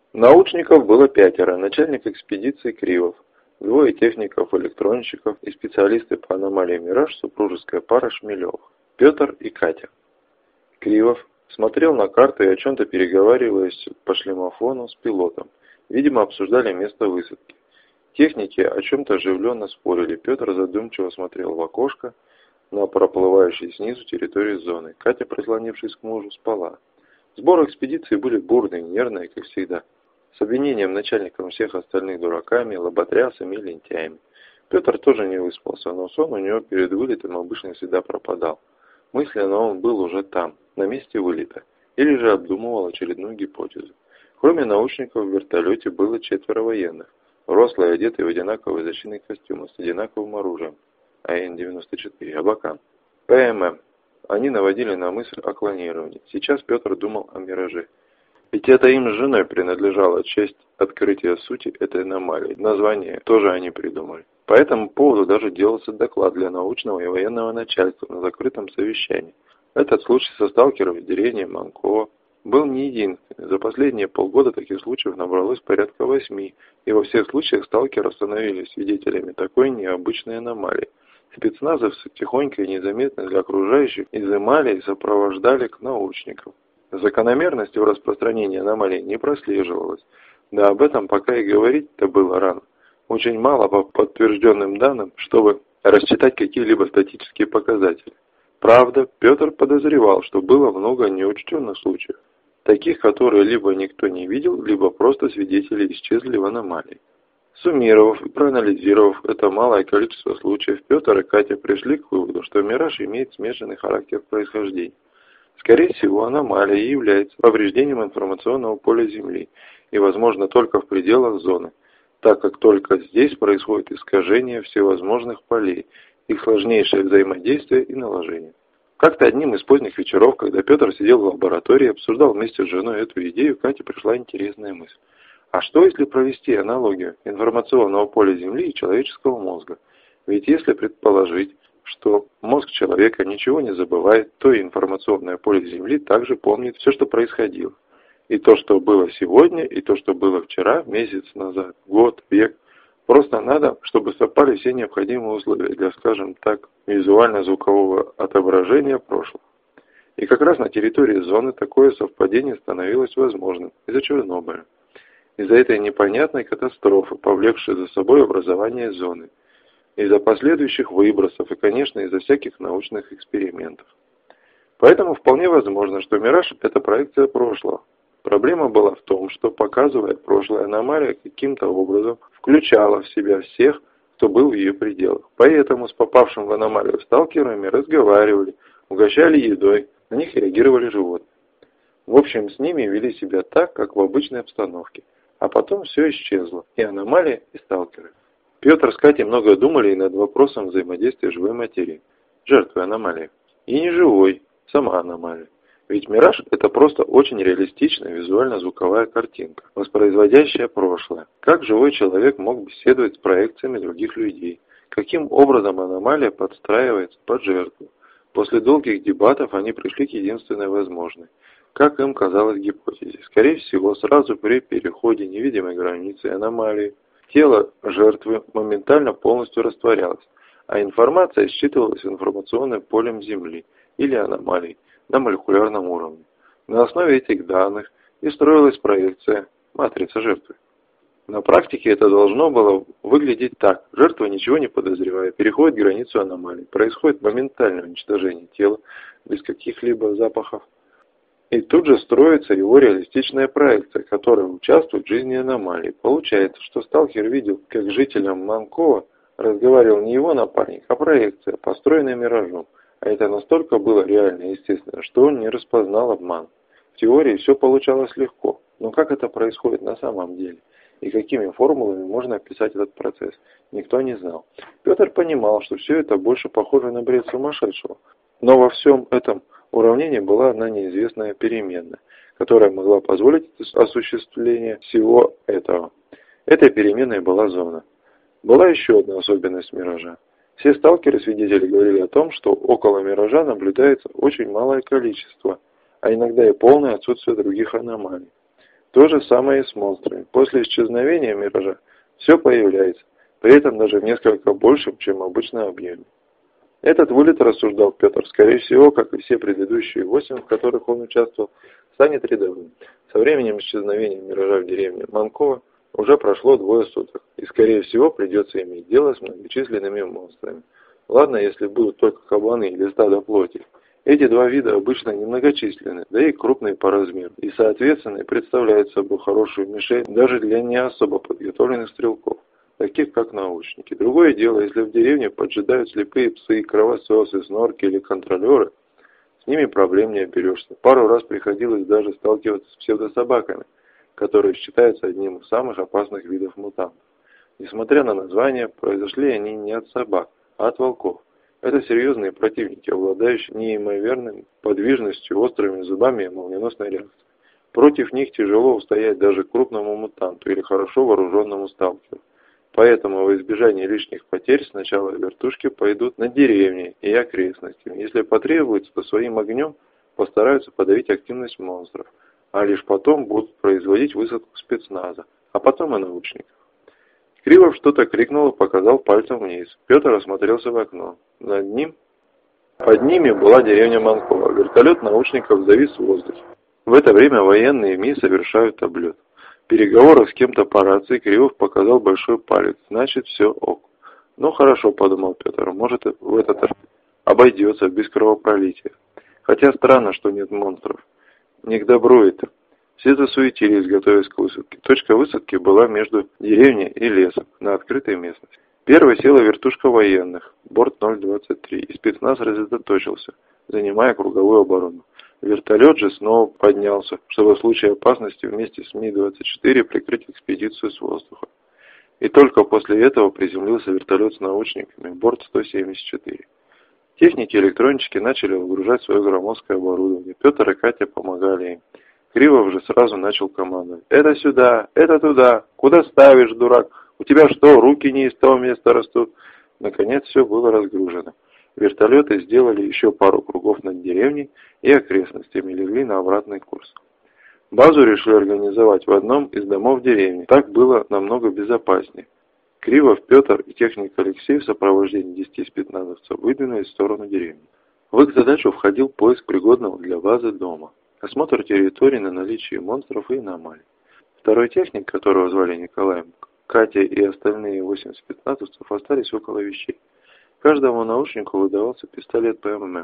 Научников было 5: начальник экспедиции Кривов, 2 техников-электронщиков и специалисты по аномалии «Мираж» супружеская пара Шмелевых, Петр и Катя. Кривов смотрел на карту и о чем-то переговариваясь по шлемофону с пилотом. Видимо, обсуждали место высадки. Техники о чем-то оживленно спорили. Петр задумчиво смотрел в окошко на проплывающую снизу территорию зоны. Катя, прислонившись к мужу, спала. Сборы экспедиции были бурные, нервные, как всегда. С обвинением начальником всех остальных дураками, лоботрясами и лентяями. Петр тоже не выспался, но сон у него перед вылетом обычно всегда пропадал. Мысленно он был уже там, на месте вылета, или же обдумывал очередную гипотезу. Кроме научников в вертолете было 4 военных, рослые, одетые в одинаковые защитные костюмы с одинаковым оружием, АН-94, Абакан, ПММ. Они наводили на мысль о клонировании. Сейчас Петр думал о «Мираже». Ведь это им с женой принадлежала честь открытия сути этой аномалии. Название тоже они придумали. По этому поводу даже делался доклад для научного и военного начальства на закрытом совещании. Этот случай со сталкером в деревне Манково был не единственный. За последние полгода таких случаев набралось порядка 8, и во всех случаях сталкеры становились свидетелями такой необычной аномалии. Спецназовцы тихонько и незаметно для окружающих изымали и сопровождали к научникам. Закономерности в распространении аномалий не прослеживалось. Да об этом пока и говорить-то было рано. Очень мало по подтвержденным данным, чтобы рассчитать какие-либо статистические показатели. Правда, Петр подозревал, что было много неучтенных случаев, таких, которые либо никто не видел, либо просто свидетели исчезли в аномалии. Суммировав и проанализировав это малое количество случаев, Петр и Катя пришли к выводу, что «Мираж» имеет смешанный характер происхождения. Скорее всего, аномалия является повреждением информационного поля Земли и, возможно, только в пределах зоны, так как только здесь происходит искажение всевозможных полей, их сложнейшее взаимодействие и наложение. Как-то одним из поздних вечеров, когда Петр сидел в лаборатории и обсуждал вместе с женой эту идею, Кате пришла интересная мысль. А что если провести аналогию информационного поля Земли и человеческого мозга? Ведь если предположить, что мозг человека ничего не забывает, то и информационное поле Земли также помнит все, что происходило. И то, что было сегодня, и то, что было вчера, месяц назад, год, век. Просто надо, чтобы совпали все необходимые условия для, скажем так, визуально-звукового отображения прошлого. И как раз на территории зоны такое совпадение становилось возможным из-за Чернобыля. Из-за этой непонятной катастрофы, повлекшей за собой образование зоны. Из-за последующих выбросов и, конечно, из-за всяких научных экспериментов. Поэтому вполне возможно, что «Мираж» – это проекция прошлого. Проблема была в том, что, показывая прошлое, аномалия каким-то образом включала в себя всех, кто был в ее пределах. Поэтому с попавшим в аномалию сталкерами разговаривали, угощали едой, на них реагировали животные. В общем, с ними вели себя так, как в обычной обстановке. А потом все исчезло, и аномалия, и сталкеры. Петр с Катей много думали и над вопросом взаимодействия живой материи, жертвы аномалии, и неживой, сама аномалия. Ведь «Мираж» — это просто очень реалистичная визуально-звуковая картинка, воспроизводящая прошлое. Как живой человек мог беседовать с проекциями других людей? Каким образом аномалия подстраивается под жертву? После долгих дебатов они пришли к единственной возможной, как им казалось, гипотезе. Скорее всего, сразу при переходе невидимой границы аномалии тело жертвы моментально полностью растворялось, а информация считывалась информационным полем Земли или аномалий на молекулярном уровне. На основе этих данных и строилась проекция матрицы жертвы. На практике это должно было выглядеть так. Жертва, ничего не подозревая, переходит границу аномалии. Происходит моментальное уничтожение тела без каких-либо запахов. И тут же строится его реалистичная проекция, которая участвует в жизни аномалии. Получается, что сталкер видел, как жителям Манкова разговаривал не его напарник, а проекция, построенная «Миражом». А это настолько было реально и естественно, что он не распознал обман. В теории все получалось легко, но как это происходит на самом деле? И какими формулами можно описать этот процесс? Никто не знал. Петр понимал, что все это больше похоже на бред сумасшедшего. Но во всем этом уравнении была одна неизвестная переменная, которая могла позволить осуществление всего этого. Этой переменной была зона. Была еще одна особенность «Миража». Все сталкеры-свидетели говорили о том, что около «Миража» наблюдается очень малое количество, а иногда и полное отсутствие других аномалий. То же самое и с монстрами. После исчезновения миража все появляется, при этом даже в несколько большем, чем обычно объеме. Этот вылет, рассуждал Петр, скорее всего, как и все предыдущие 8, в которых он участвовал, станет рядовым. Со временем исчезновения миража в деревне Манково уже прошло 2 суток, и скорее всего придется иметь дело с многочисленными монстрами. Ладно, если будут только кабаны или стадо плоти. Эти 2 вида обычно немногочисленны, да и крупные по размеру, и соответственно представляют собой хорошую мишень даже для не особо подготовленных стрелков, таких как научники. Другое дело, если в деревне поджидают слепые псы, кровососы, снорки или контролеры, с ними проблем не оберешься. Пару раз приходилось даже сталкиваться с псевдособаками, которые считаются одним из самых опасных видов мутантов. Несмотря на название, произошли они не от собак, а от волков. Это серьезные противники, обладающие неимоверной подвижностью, острыми зубами и молниеносной реакцией. Против них тяжело устоять даже крупному мутанту или хорошо вооруженному сталкеру. Поэтому во избежание лишних потерь сначала вертушки пойдут над деревней и окрестностями. Если потребуется, то своим огнем постараются подавить активность монстров, а лишь потом будут производить высадку спецназа, а потом и научников. Кривов что-то крикнул и показал пальцем вниз. Петр осмотрелся в окно. Под ними была деревня Манково. Вертолет научников завис в воздухе. В это время военные МИ совершают облет. В переговорах с кем-то по рации Кривов показал большой палец. Значит, все ок. Ну хорошо, подумал Петр, может в этот раз обойдется без кровопролития. Хотя странно, что нет монстров. Не к добру это. Все засуетились, готовясь к высадке. Точка высадки была между деревней и лесом, на открытой местности. Первой села вертушка военных, борт 023, и спецназ рассредоточился, занимая круговую оборону. Вертолет же снова поднялся, чтобы в случае опасности вместе с Ми-24 прикрыть экспедицию с воздуха. И только после этого приземлился вертолет с научниками, борт 174. Техники и электронщики начали выгружать свое громоздкое оборудование. Петр и Катя помогали им. Кривов же сразу начал командовать. «Это сюда, это туда, куда ставишь, дурак? У тебя что, руки не из того места растут?» Наконец все было разгружено. Вертолеты сделали еще пару кругов над деревней и окрестностями, легли на обратный курс. Базу решили организовать в одном из домов деревни. Так было намного безопаснее. Кривов, Петр и техник Алексей в сопровождении 10 спецназовцев выдвинулись в сторону деревни. В их задачу входил поиск пригодного для базы дома, осмотр территории на наличие монстров и аномалий. Второй техник, которого звали Николаем, Катя и остальные 8 спецназовцев остались около вещей. Каждому научнику выдавался пистолет ПММ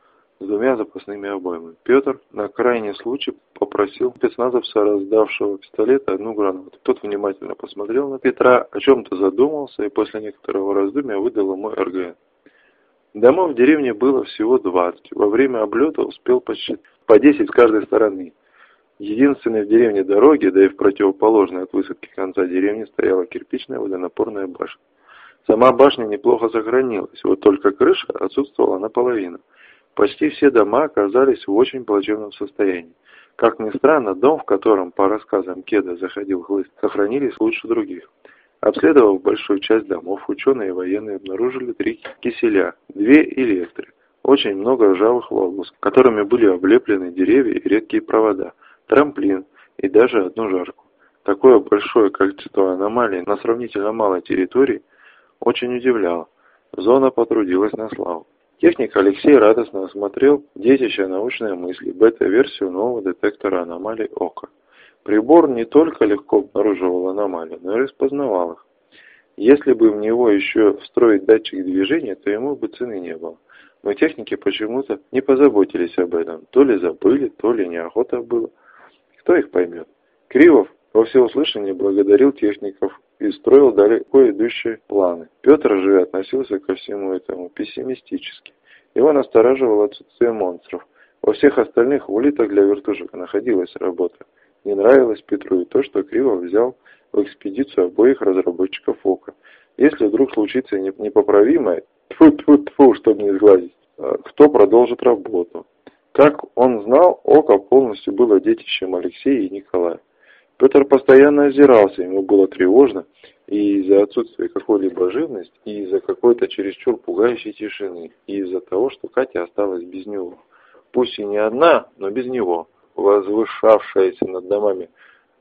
с 2 запасными обоймами. Петр на крайний случай попросил спецназовца, раздавшего пистолет, 1 гранату. Тот внимательно посмотрел на Петра, о чем-то задумался и после некоторого раздумья выдал ему РГН. Домов в деревне было всего 20. Во время облета успел посчитать по 10 с каждой стороны. Единственной в деревне дороги, да и в противоположной от высадки конца деревни, стояла кирпичная водонапорная башня. Сама башня неплохо сохранилась, вот только крыша отсутствовала наполовину. Почти все дома оказались в очень плачевном состоянии. Как ни странно, дом, в котором, по рассказам Кеда, заходил хлыст, сохранились лучше других. Обследовав большую часть домов, ученые и военные обнаружили 3 киселя, 2 электры, очень много ржавых волос, которыми были облеплены деревья и редкие провода, трамплин и даже 1 жарку. Такое большое количество аномалий на сравнительно малой территории очень удивляло. Зона потрудилась на славу. Техник Алексей радостно осмотрел детище научной мысли, бета-версию нового детектора аномалий ОКА. Прибор не только легко обнаруживал аномалии, но и распознавал их. Если бы в него еще встроить датчик движения, то ему бы цены не было. Но техники почему-то не позаботились об этом. То ли забыли, то ли неохота было. Кто их поймет? Кривов во всеуслышание благодарил техников и строил далеко идущие планы. Петр же относился ко всему этому пессимистически. Его настораживало отсутствие монстров. Во всех остальных улиток для вертушек находилась работа. Не нравилось Петру и то, что Кривов взял в экспедицию обоих разработчиков ОКА. Если вдруг случится непоправимое, тьфу-тьфу-тьфу, чтобы не сглазить, кто продолжит работу? Как он знал, ОКА полностью было детищем Алексея и Николая. Петр постоянно озирался, ему было тревожно и из-за отсутствия какой-либо живности, и из-за какой-то чересчур пугающей тишины, и из-за того, что Катя осталась без него. Пусть и не одна, но без него. Возвышавшаяся над домами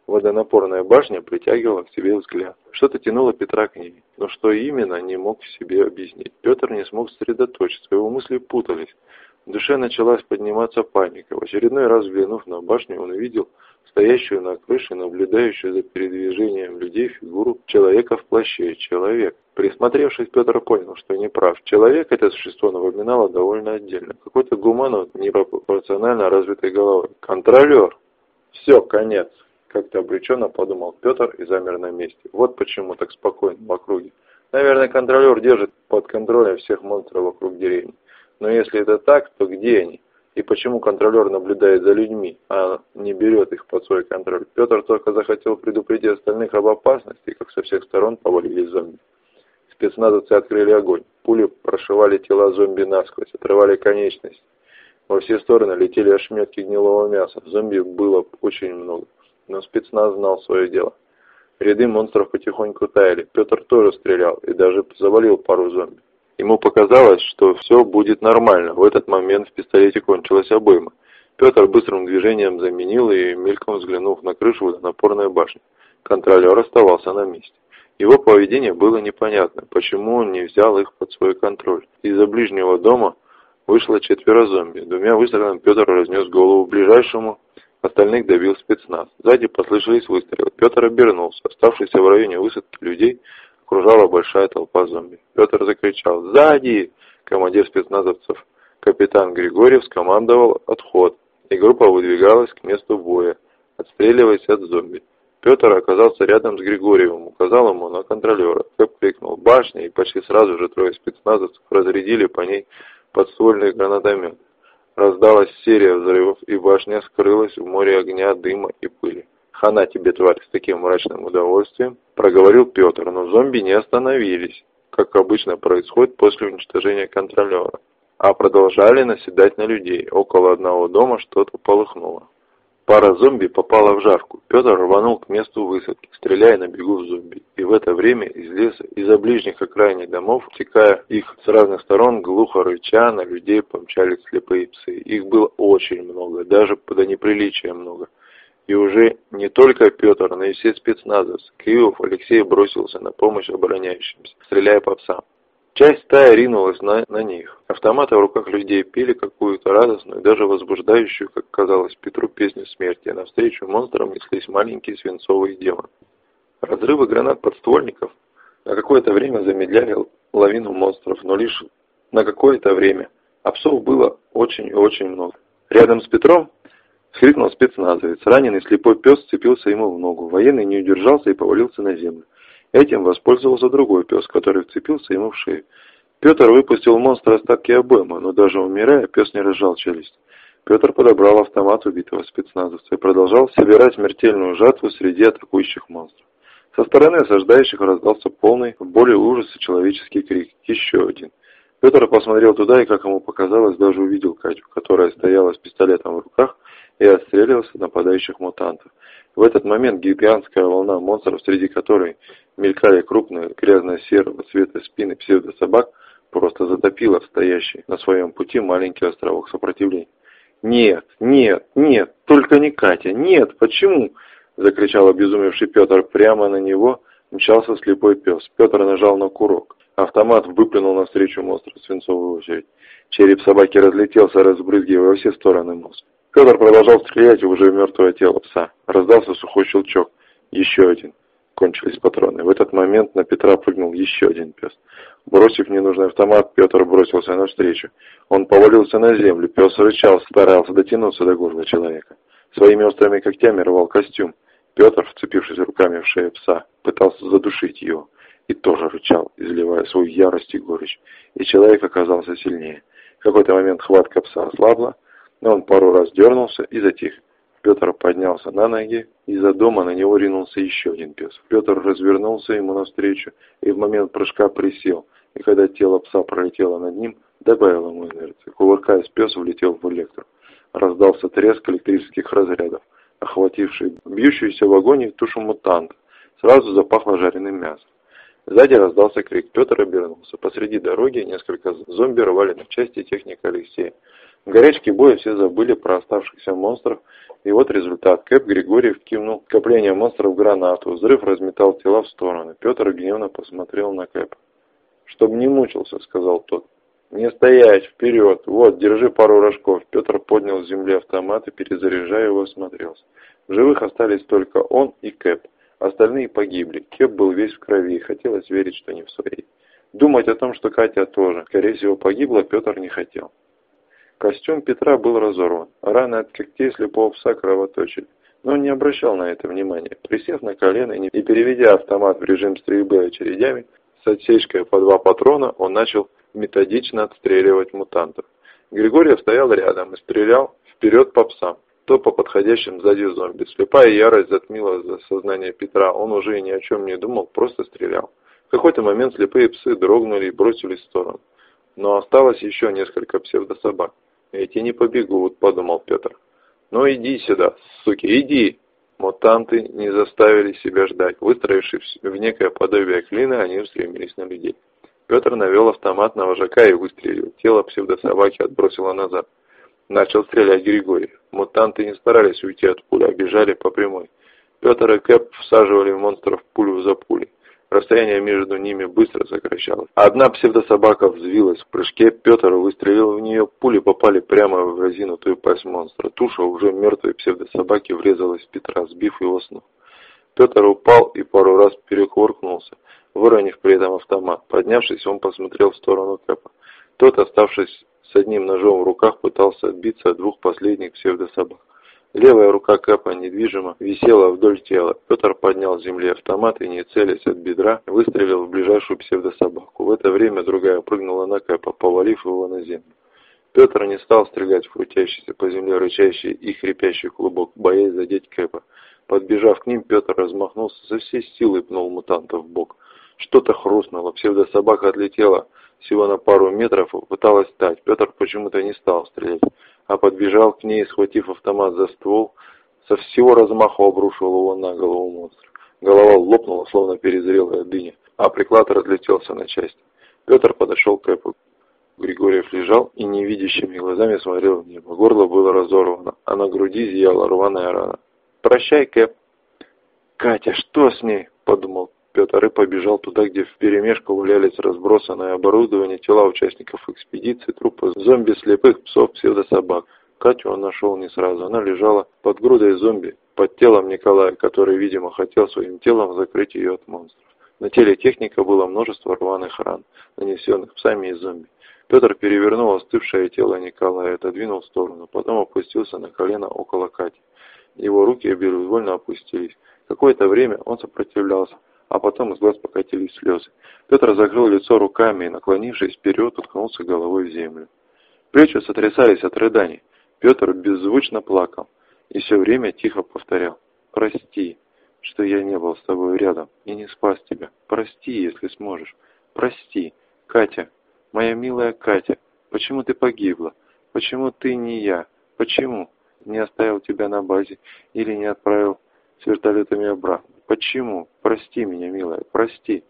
Водонапорная башня притягивала к себе взгляд. Что-то тянуло Петра к ней, но что именно, не мог себе объяснить. Петр не смог сосредоточиться, его мысли путались. В душе началась подниматься паника. В очередной раз взглянув на башню, он увидел стоящую на крыше, наблюдающую за передвижением людей фигуру человека в плаще. Человек. Присмотревшись, Петр понял, что не прав. Человек это существо напоминало довольно отдельно. Какой-то гуманоид непропорционально развитой головой. Контролер. Все, конец. Как-то обреченно подумал Петр и замер на месте. Вот почему так спокойно в округе. Наверное, контролер держит под контролем всех монстров вокруг деревни. Но если это так, то где они? И почему контролер наблюдает за людьми, а не берет их под свой контроль? Петр только захотел предупредить остальных об опасности, как со всех сторон повалились зомби. Спецназовцы открыли огонь. Пули прошивали тела зомби насквозь, отрывали конечности. Во все стороны летели ошметки гнилого мяса. Зомби было очень много. Но спецназ знал свое дело. Ряды монстров потихоньку таяли. Петр тоже стрелял и даже завалил пару зомби. Ему показалось, что все будет нормально. В этот момент в пистолете кончилась обойма. Петр быстрым движением заменил и, мельком взглянув на крышу водонапорной башни. Контролер оставался на месте. Его поведение было непонятно, почему он не взял их под свой контроль. Из-за ближнего дома вышло 4 зомби. 2 выстрелами Петр разнес голову ближайшему, остальных добил спецназ. Сзади послышались выстрелы. Петр обернулся. Оставшихся в районе высадки людей окружала большая толпа зомби. Петр закричал: «Сзади!» Командир спецназовцев, капитан Григорьев, скомандовал отход, и группа выдвигалась к месту боя, отстреливаясь от зомби. Петр оказался рядом с Григорьевым, указал ему на контролера. Кэп крикнул «Башня!» и почти сразу же 3 спецназовцев разрядили по ней подствольный гранатомет. Раздалась серия взрывов, и башня скрылась в море огня, дыма и пыли. «Хана тебе, тварь!» — с таким мрачным удовольствием проговорил Петр, но зомби не остановились, как обычно происходит после уничтожения контролера, а продолжали наседать на людей. Около одного дома что-то полыхнуло. Пара зомби попала в жарку. Петр рванул к месту высадки, стреляя на бегу в зомби. И в это время из леса, из-за ближних окраинных домов, утекая их с разных сторон, глухо рыча, на людей помчались слепые псы. Их было очень много, даже до неприличия много. И уже не только Петр, но и все спецназовцы. Кривов Алексей бросился на помощь обороняющимся, стреляя по псам. Часть стаи ринулась на них. Автоматы в руках людей пели какую-то радостную, даже возбуждающую, как казалось Петру, песню смерти. А навстречу монстрам неслись маленькие свинцовые демоны. Разрывы гранат подствольников на какое-то время замедляли лавину монстров, но лишь на какое-то время. А псов было очень и очень много. Рядом с Петром вскрикнул спецназовец. Раненый слепой пес вцепился ему в ногу. Военный не удержался и повалился на землю. Этим воспользовался другой пес, который вцепился ему в шею. Петр выпустил в монстра остатки обоймы, но даже умирая, пес не разжал челюсть. Петр подобрал автомат убитого спецназовца и продолжал собирать смертельную жатву среди атакующих монстров. Со стороны осаждающих раздался полный боли и ужаса человеческий крик. Еще один. Петр посмотрел туда и, как ему показалось, даже увидел Катю, которая стояла с пистолетом в руках и отстреливалась от нападающих мутантов. В этот момент гигантская волна монстров, среди которой мелькали крупные грязно-серого цвета спины псевдособак, просто затопила стоящий на своем пути маленький островок сопротивления. «Нет, нет, нет, только не Катя, нет, почему?» — закричал обезумевший Петр. Прямо на него мчался слепой пес. Петр нажал на курок. Автомат выплюнул навстречу монстру свинцовую очередь. Череп собаки разлетелся, разбрызгивая во все стороны мозг. Петр продолжал стрелять в уже мертвое тело пса. Раздался сухой щелчок. Еще один. Кончились патроны. В этот момент на Петра прыгнул еще один пес. Бросив ненужный автомат, Петр бросился навстречу. Он повалился на землю. Пес рычал, старался дотянуться до горла человека. Своими острыми когтями рвал костюм. Петр, вцепившись руками в шею пса, пытался задушить его. И тоже рычал, изливая свою ярость и горечь. И человек оказался сильнее. В какой-то момент хватка пса ослабла, но он пару раз дернулся и затих. Петр поднялся на ноги, и из-за дома на него ринулся еще один пес. Петр развернулся ему навстречу и в момент прыжка присел, и когда тело пса пролетело над ним, добавил ему инерции. Кувыркаясь, пес влетел в электро. Раздался треск электрических разрядов, охвативший бьющуюся в агонии тушу мутанта. Сразу запахло жареным мясом. Сзади раздался крик. Петр обернулся. Посреди дороги несколько зомби рвали на части технику Алексея. В горячке боя все забыли про оставшихся монстров И вот результат. Кэп Григорьев кинул скопление монстров в гранату. Взрыв разметал тела в стороны. Петр гневно посмотрел на Кэпа. «Чтоб не мучился», — сказал тот. «Не стоять, вперед! Вот, держи пару рожков». Петр поднял с земли автомат и, перезаряжая его, осмотрелся. В живых остались только он и Кэп. Остальные погибли. Кэп был весь в крови, и хотелось верить, что не в своей. Думать о том, что Катя тоже, скорее всего, погибла, Петр не хотел. Костюм Петра был разорван. Раны от когтей слепого пса кровоточили. Но он не обращал на это внимания. Присев на колено и переведя автомат в режим стрельбы очередями, с отсечкой по 2 патрона, он начал методично отстреливать мутантов. Григорьев стоял рядом и стрелял вперед по псам, то по подходящим сзади зомби. Слепая ярость затмила сознание Петра, он уже и ни о чем не думал, просто стрелял. В какой-то момент слепые псы дрогнули и бросились в сторону. Но осталось еще несколько псевдособак. «Эти не побегут», — подумал Петр. «Ну иди сюда, суки, иди!» Мутанты не заставили себя ждать. Выстроившись в некое подобие клина, они устремились на людей. Петр навел автомат на вожака и выстрелил. Тело псевдособаки отбросило назад. Начал стрелять Григорий. Мутанты не старались уйти от пули, а бежали по прямой. Петр и Кэп всаживали в монстров пулю за пулей. Расстояние между ними быстро сокращалось. Одна псевдособака взвилась в прыжке, Петр выстрелил в нее, пули попали прямо в разинутую пасть монстра. Туша уже мертвой псевдособаки врезалась в Петра, сбив его с ног. Петр упал и пару раз перекувыркнулся, выронив при этом автомат. Поднявшись, он посмотрел в сторону Кэпа. Тот, оставшись с одним ножом в руках, пытался отбиться от 2 последних псевдособак. Левая рука Кэпа недвижимо висела вдоль тела. Петр поднял с земли автомат и, не целясь от бедра, выстрелил в ближайшую псевдособаку. В это время другая прыгнула на Кэпа, повалив его на землю. Петр не стал стрелять в крутящийся по земле рычащий и хрипящий клубок, боясь задеть Кэпа. Подбежав к ним, Петр размахнулся, со всей силы пнул мутанта в бок. Что-то хрустнуло, псевдособака отлетела всего на пару метров и пыталась встать. Петр почему-то не стал стрелять, а подбежал к ней, схватив автомат за ствол, со всего размаху обрушил его на голову монстра. Голова лопнула, словно перезрелая дыня, а приклад разлетелся на части. Петр подошел к Кэпу. Григорьев лежал и невидящими глазами смотрел в небо. Горло было разорвано, а на груди зияла рваная рана. «Прощай, Кэп». «Катя, что с ней?» – подумал Петр и побежал туда, где вперемешку валялись разбросанное оборудование, тела участников экспедиции, трупы зомби, слепых псов, псевдособак. Катю он нашел не сразу. Она лежала под грудой зомби, под телом Николая, который, видимо, хотел своим телом закрыть ее от монстров. На теле техника было множество рваных ран, нанесенных псами и зомби. Петр перевернул остывшее тело Николая, отодвинул в сторону, потом опустился на колено около Кати. Его руки безвольно опустились. Какое-то время он сопротивлялся, а потом из глаз покатились слезы. Петр закрыл лицо руками и, наклонившись вперед, уткнулся головой в землю. Плечи сотрясались от рыданий. Петр беззвучно плакал и все время тихо повторял: «Прости, что я не был с тобой рядом и не спас тебя. Прости, если сможешь. Прости, Катя, моя милая Катя, почему ты погибла? Почему ты не я? Почему не оставил тебя на базе или не отправил с вертолетами обратно? Почему? Прости меня, милая, прости».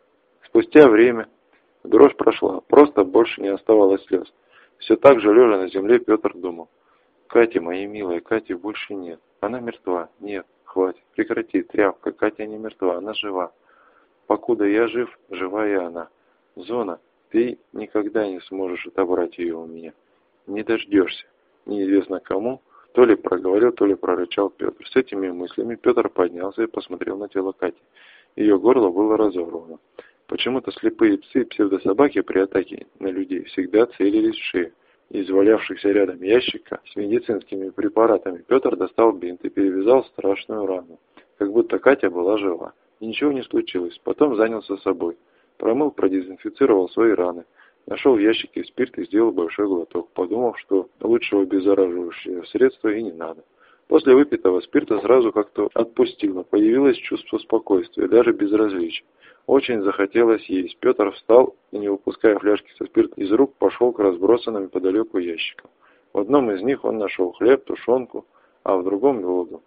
Спустя время дрожь прошла, просто больше не оставалось слез. Все так же, лежа на земле, Петр думал: «Кати, моей милой, Кати больше нет. Она мертва. Нет, хватит, прекрати, тряпка, Катя не мертва, она жива. Покуда я жив, жива и она. Зона, ты никогда не сможешь отобрать ее у меня. Не дождешься». Неизвестно кому, то ли проговорил, то ли прорычал Петр. С этими мыслями Петр поднялся и посмотрел на тело Кати. Ее горло было разорвано. Почему-то слепые псы и псевдособаки при атаке на людей всегда целились в шею. Из валявшихся рядом ящика с медицинскими препаратами Петр достал бинт и перевязал страшную рану, как будто Катя была жива. И ничего не случилось. Потом занялся собой. Промыл, продезинфицировал свои раны. Нашел в ящике спирт и сделал большой глоток, подумав, что лучшего обеззараживающего средства и не надо. После выпитого спирта сразу как-то отпустило, появилось чувство спокойствия, даже безразличия. Очень захотелось есть. Петр встал и, не выпуская фляжки со спиртом из рук, пошел к разбросанным неподалеку ящикам. В одном из них он нашел хлеб, тушенку, а в другом воду.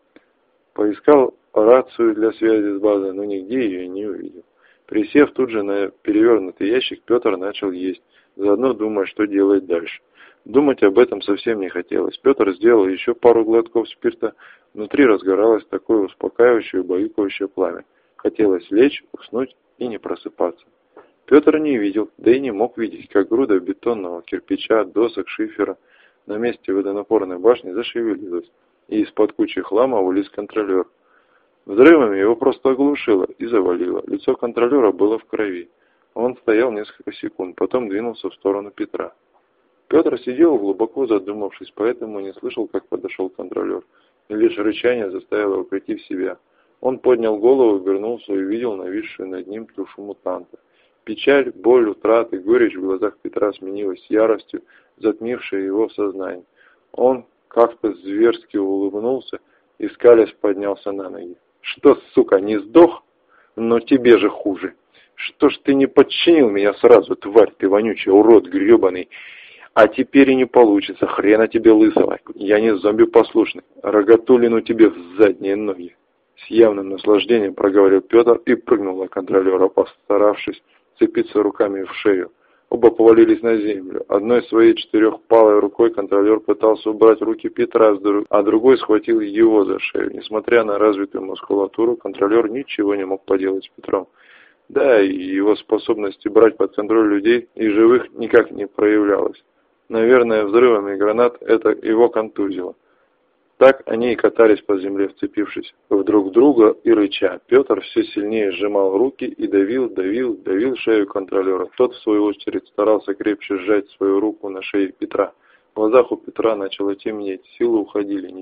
Поискал рацию для связи с базой, но нигде ее не увидел. Присев тут же на перевернутый ящик, Петр начал есть, заодно думая, что делать дальше. Думать об этом совсем не хотелось. Петр сделал еще пару глотков спирта. Внутри разгоралось такое успокаивающее, убаюкивающее пламя. Хотелось лечь, уснуть и не просыпаться. Петр не видел, да и не мог видеть, как груда бетонного кирпича, досок, шифера на месте водонапорной башни зашевелилась, и из-под кучи хлама вылез контролер. Взрывами его просто оглушило и завалило. Лицо контролера было в крови. Он стоял несколько секунд, потом двинулся в сторону Петра. Петр сидел, глубоко задумавшись, поэтому не слышал, как подошел контролер. И лишь рычание заставило его прийти в себя. Он поднял голову, обернулся и увидел нависшую над ним тушу мутанта. Печаль, боль, утраты, горечь в глазах Петра сменилась яростью, затмившей его в сознании. Он как-то зверски улыбнулся и, скалясь, поднялся на ноги. «Что, сука, не сдох? Но тебе же хуже! Что ж ты не подчинил меня сразу, тварь ты вонючая, урод гребаный! А теперь и не получится, хрена тебе лысого! Я не зомби послушный, рогатулину тебе в задние ноги!» С явным наслаждением проговорил Петр и прыгнул на контролера, постаравшись цепиться руками в шею. Оба повалились на землю. Одной своей четырехпалой рукой контролер пытался убрать руки Петра, а другой схватил его за шею. Несмотря на развитую мускулатуру, контролер ничего не мог поделать с Петром. Да, и его способности брать под контроль людей и живых никак не проявлялось. Наверное, взрывами гранат это его контузило. Так они и катались по земле, вцепившись в друг друга и рыча. Петр все сильнее сжимал руки и давил шею контролера. Тот, в свою очередь, старался крепче сжать свою руку на шее Петра. В глазах у Петра начало темнеть, силы уходили.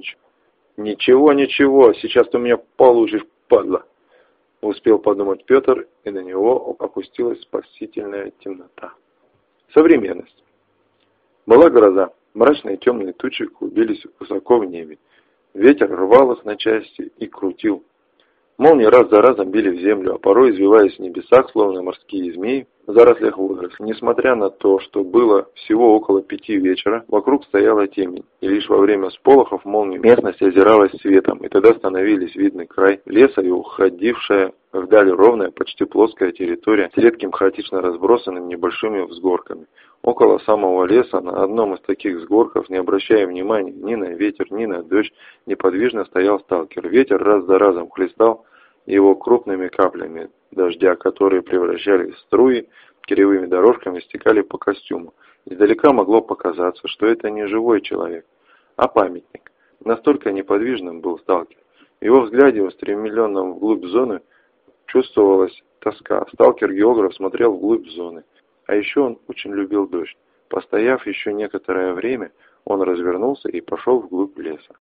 «Ничего, сейчас ты у меня получишь, падла!» Успел подумать Петр, и на него опустилась спасительная темнота. Современность. Была гроза. Мрачные темные тучи клубились высоко в небе. Ветер рвал их на части и крутил. Молнии раз за разом били в землю, а порой, извиваясь в небесах, словно морские змеи, в зарослях водорослей. Несмотря на то, что было всего около 5 вечера, вокруг стояла темень, и лишь во время сполохов молний местность озиралась светом, и тогда становились видны край леса и уходившая вдаль ровная, почти плоская территория с редким хаотично разбросанными небольшими взгорками. Около самого леса, на одном из таких взгорков, не обращая внимания ни на ветер, ни на дождь, неподвижно стоял сталкер. Ветер раз за разом хлестал его крупными каплями дождя, которые превращались в струи, кривыми дорожками стекали по костюму. Издалека могло показаться, что это не живой человек, а памятник. Настолько неподвижным был сталкер. В его взгляде, устремленном вглубь зоны, чувствовалась тоска. Сталкер-географ смотрел вглубь зоны. А еще он очень любил дождь. Постояв еще некоторое время, он развернулся и пошел вглубь леса.